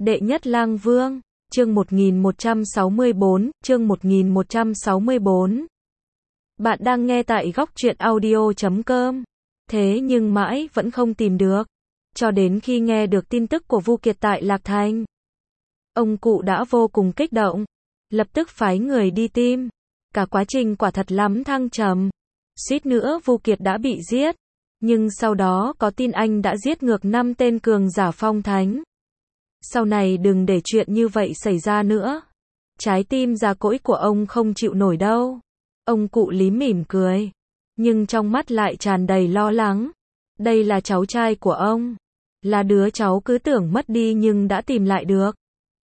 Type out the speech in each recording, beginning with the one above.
Đệ nhất lang vương, chương 1164, chương 1164. Bạn đang nghe tại góc truyện audio.com. Thế nhưng mãi vẫn không tìm được. Cho đến khi nghe được tin tức của Vu Kiệt tại Lạc Thành, ông cụ đã vô cùng kích động, lập tức phái người đi tìm. Cả quá trình quả thật lắm thăng trầm. Suýt nữa Vu Kiệt đã bị giết, nhưng sau đó có tin anh đã giết ngược 5 tên cường giả phong thánh. Sau này đừng để chuyện như vậy xảy ra nữa. Trái tim già cỗi của ông không chịu nổi đâu. Ông cụ Lý mỉm cười, nhưng trong mắt lại tràn đầy lo lắng. Đây là cháu trai của ông, là đứa cháu cứ tưởng mất đi nhưng đã tìm lại được.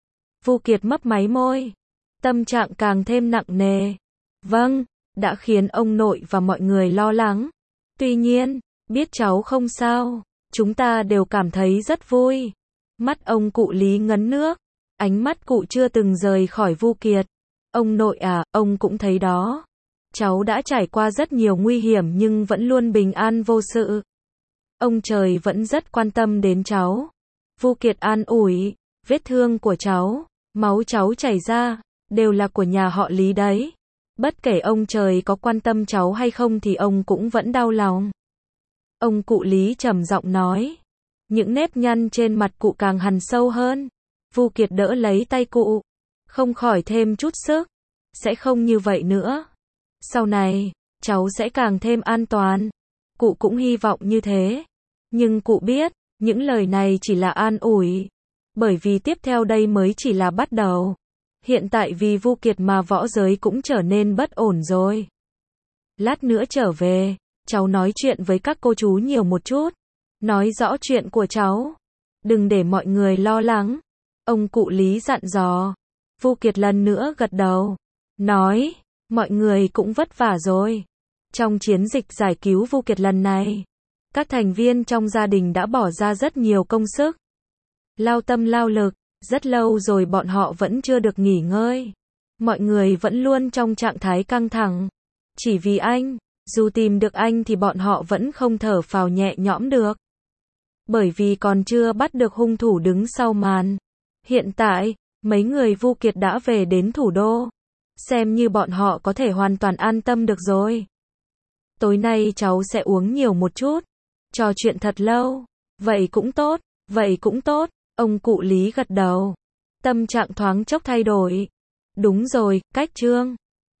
Vu Kiệt mấp máy môi, tâm trạng càng thêm nặng nề. Vâng, đã khiến ông nội và mọi người lo lắng. Tuy nhiên, biết cháu không sao, chúng ta đều cảm thấy rất vui. Mắt ông cụ Lý ngấn nước, ánh mắt cụ chưa từng rời khỏi Vu Kiệt. Ông nội à, ông cũng thấy đó. Cháu đã trải qua rất nhiều nguy hiểm nhưng vẫn luôn bình an vô sự. Ông trời vẫn rất quan tâm đến cháu. Vu Kiệt an ủi, vết thương của cháu, máu cháu chảy ra, đều là của nhà họ Lý đấy. Bất kể ông trời có quan tâm cháu hay không thì ông cũng vẫn đau lòng. Ông cụ Lý trầm giọng nói. Những nếp nhăn trên mặt cụ càng hằn sâu hơn. Vu Kiệt đỡ lấy tay cụ, không khỏi thêm chút sức. Sẽ không như vậy nữa. Sau này, cháu sẽ càng thêm an toàn. Cụ cũng hy vọng như thế. Nhưng cụ biết, những lời này chỉ là an ủi. Bởi vì tiếp theo đây mới chỉ là bắt đầu. Hiện tại vì Vu Kiệt mà võ giới cũng trở nên bất ổn rồi. Lát nữa trở về, cháu nói chuyện với các cô chú nhiều một chút. Nói rõ chuyện của cháu. Đừng để mọi người lo lắng. Ông cụ Lý dặn dò. Vu Kiệt lần nữa gật đầu. Nói, mọi người cũng vất vả rồi. Trong chiến dịch giải cứu Vu Kiệt lần này, các thành viên trong gia đình đã bỏ ra rất nhiều công sức. Lao tâm lao lực, rất lâu rồi bọn họ vẫn chưa được nghỉ ngơi. Mọi người vẫn luôn trong trạng thái căng thẳng. Chỉ vì anh, dù tìm được anh thì bọn họ vẫn không thở phào nhẹ nhõm được. Bởi vì còn chưa bắt được hung thủ đứng sau màn. Hiện tại, mấy người Vu Kiệt đã về đến thủ đô. Xem như bọn họ có thể hoàn toàn an tâm được rồi. Tối nay cháu sẽ uống nhiều một chút. Trò chuyện thật lâu. Vậy cũng tốt, vậy cũng tốt. Ông cụ Lý gật đầu. Tâm trạng thoáng chốc thay đổi. Đúng rồi, cách trương.